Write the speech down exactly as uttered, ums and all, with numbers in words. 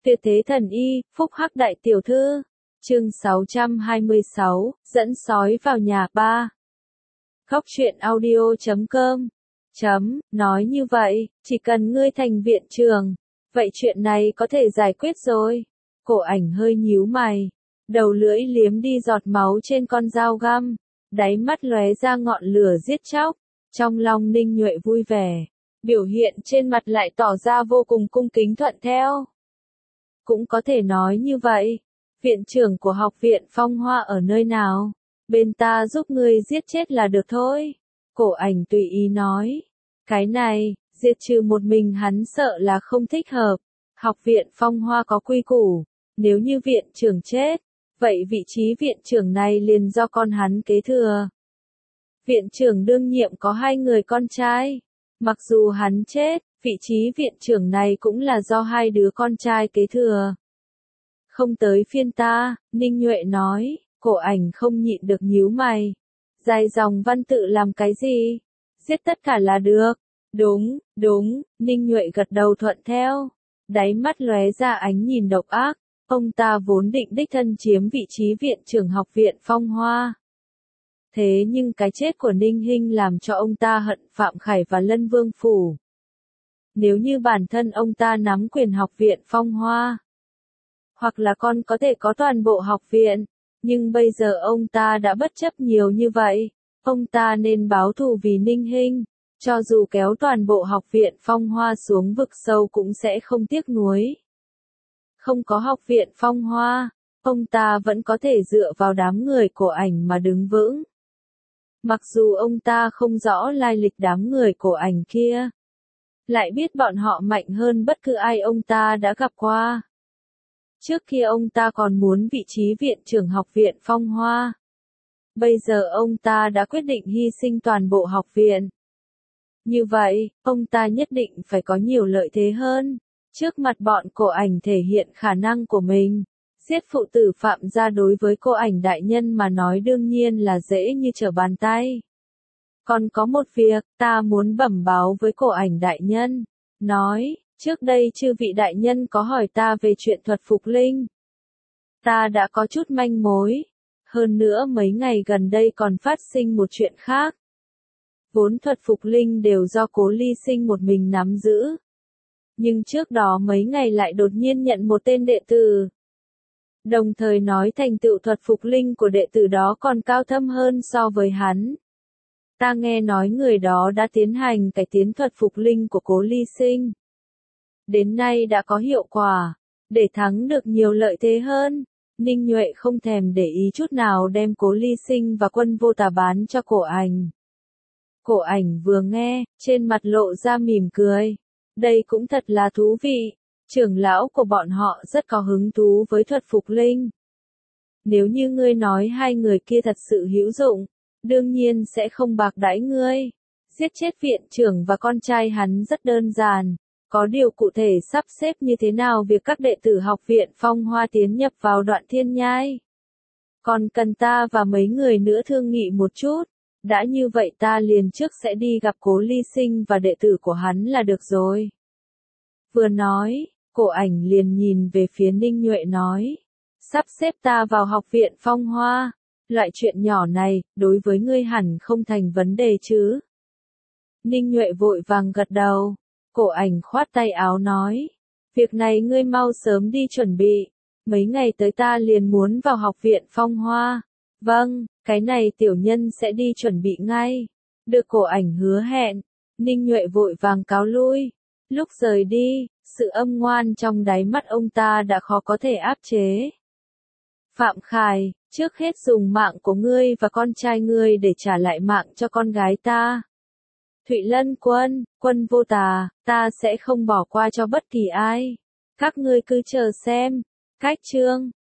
Tuyệt thế thần y, phúc hắc đại tiểu thư. Chương sáu trăm hai mươi sáu, dẫn sói vào nhà ba. Góc truyện audio chấm com. Chấm, nói như vậy, chỉ cần ngươi thành viện trưởng, vậy chuyện này có thể giải quyết rồi. Cổ Ảnh hơi nhíu mày, đầu lưỡi liếm đi giọt máu trên con dao găm, đáy mắt lóe ra ngọn lửa giết chóc, trong lòng Ninh Nhuệ vui vẻ, biểu hiện trên mặt lại tỏ ra vô cùng cung kính thuận theo. Cũng có thể nói như vậy, viện trưởng của học viện Phong Hoa ở nơi nào? Bên ta giúp ngươi giết chết là được thôi. Cổ Ảnh tùy ý nói. Cái này, diệt trừ một mình hắn sợ là không thích hợp. Học viện Phong Hoa có quy củ, nếu như viện trưởng chết, vậy vị trí viện trưởng này liền do con hắn kế thừa. Viện trưởng đương nhiệm có hai người con trai. Mặc dù hắn chết, vị trí viện trưởng này cũng là do hai đứa con trai kế thừa. Không tới phiên ta, Ninh Nhuệ nói. Cổ Ảnh không nhịn được nhíu mày. Dài dòng văn tự làm cái gì? Giết tất cả là được. Đúng, đúng, Ninh Nhuệ gật đầu thuận theo. Đáy mắt lóe ra ánh nhìn độc ác. Ông ta vốn định đích thân chiếm vị trí viện trưởng học viện Phong Hoa. Thế nhưng cái chết của Ninh Hinh làm cho ông ta hận Phạm Khải và Lân Vương Phủ. Nếu như bản thân ông ta nắm quyền học viện Phong Hoa, hoặc là con có thể có toàn bộ học viện, nhưng bây giờ ông ta đã bất chấp nhiều như vậy, ông ta nên báo thù vì Ninh Hinh, cho dù kéo toàn bộ học viện Phong Hoa xuống vực sâu cũng sẽ không tiếc nuối. Không có học viện Phong Hoa, ông ta vẫn có thể dựa vào đám người Cổ Ảnh mà đứng vững. Mặc dù ông ta không rõ lai lịch đám người Cổ Ảnh kia, lại biết bọn họ mạnh hơn bất cứ ai ông ta đã gặp qua. Trước kia ông ta còn muốn vị trí viện trưởng học viện Phong Hoa. Bây giờ ông ta đã quyết định hy sinh toàn bộ học viện. Như vậy, ông ta nhất định phải có nhiều lợi thế hơn. Trước mặt bọn Cổ Ảnh thể hiện khả năng của mình. Giết phụ tử Phạm gia đối với Cổ Ảnh đại nhân mà nói đương nhiên là dễ như trở bàn tay. Còn có một việc, ta muốn bẩm báo với Cổ Ảnh đại nhân. Nói, trước đây chư vị đại nhân có hỏi ta về chuyện thuật phục linh. Ta đã có chút manh mối. Hơn nữa mấy ngày gần đây còn phát sinh một chuyện khác. Vốn thuật phục linh đều do Cố Ly Sinh một mình nắm giữ. Nhưng trước đó mấy ngày lại đột nhiên nhận một tên đệ tử. Đồng thời nói thành tựu thuật phục linh của đệ tử đó còn cao thâm hơn so với hắn. Ta nghe nói người đó đã tiến hành cải tiến thuật phục linh của Cố Ly Sinh. Đến nay đã có hiệu quả, để thắng được nhiều lợi thế hơn. Ninh Nhuệ không thèm để ý chút nào đem Cố Ly Sinh và Quân Vô Tà bán cho Cổ Ảnh. Cổ Ảnh vừa nghe, trên mặt lộ ra mỉm cười. Đây cũng thật là thú vị, trưởng lão của bọn họ rất có hứng thú với thuật phục linh. Nếu như ngươi nói hai người kia thật sự hữu dụng, đương nhiên sẽ không bạc đãi ngươi. Giết chết viện trưởng và con trai hắn rất đơn giản. Có điều cụ thể sắp xếp như thế nào việc các đệ tử học viện Phong Hoa tiến nhập vào Đoạn Thiên Nhai? Còn cần ta và mấy người nữa thương nghị một chút. Đã như vậy ta liền trước sẽ đi gặp Cố Ly Sinh và đệ tử của hắn là được rồi. Vừa nói, Cổ Ảnh liền nhìn về phía Ninh Nhuệ nói. Sắp xếp ta vào học viện Phong Hoa. Loại chuyện nhỏ này, đối với ngươi hẳn không thành vấn đề chứ. Ninh Nhuệ vội vàng gật đầu. Cổ Ảnh khoát tay áo nói. Việc này ngươi mau sớm đi chuẩn bị. Mấy ngày tới ta liền muốn vào học viện Phong Hoa. Vâng, cái này tiểu nhân sẽ đi chuẩn bị ngay. Được Cổ Ảnh hứa hẹn. Ninh Nhuệ vội vàng cáo lui. Lúc rời đi, sự âm ngoan trong đáy mắt ông ta đã khó có thể áp chế. Phạm Khải, trước hết dùng mạng của ngươi và con trai ngươi để trả lại mạng cho con gái ta. Thụy Lân Quân, Quân Vô Tà, ta sẽ không bỏ qua cho bất kỳ ai. Các ngươi cứ chờ xem. Cách chương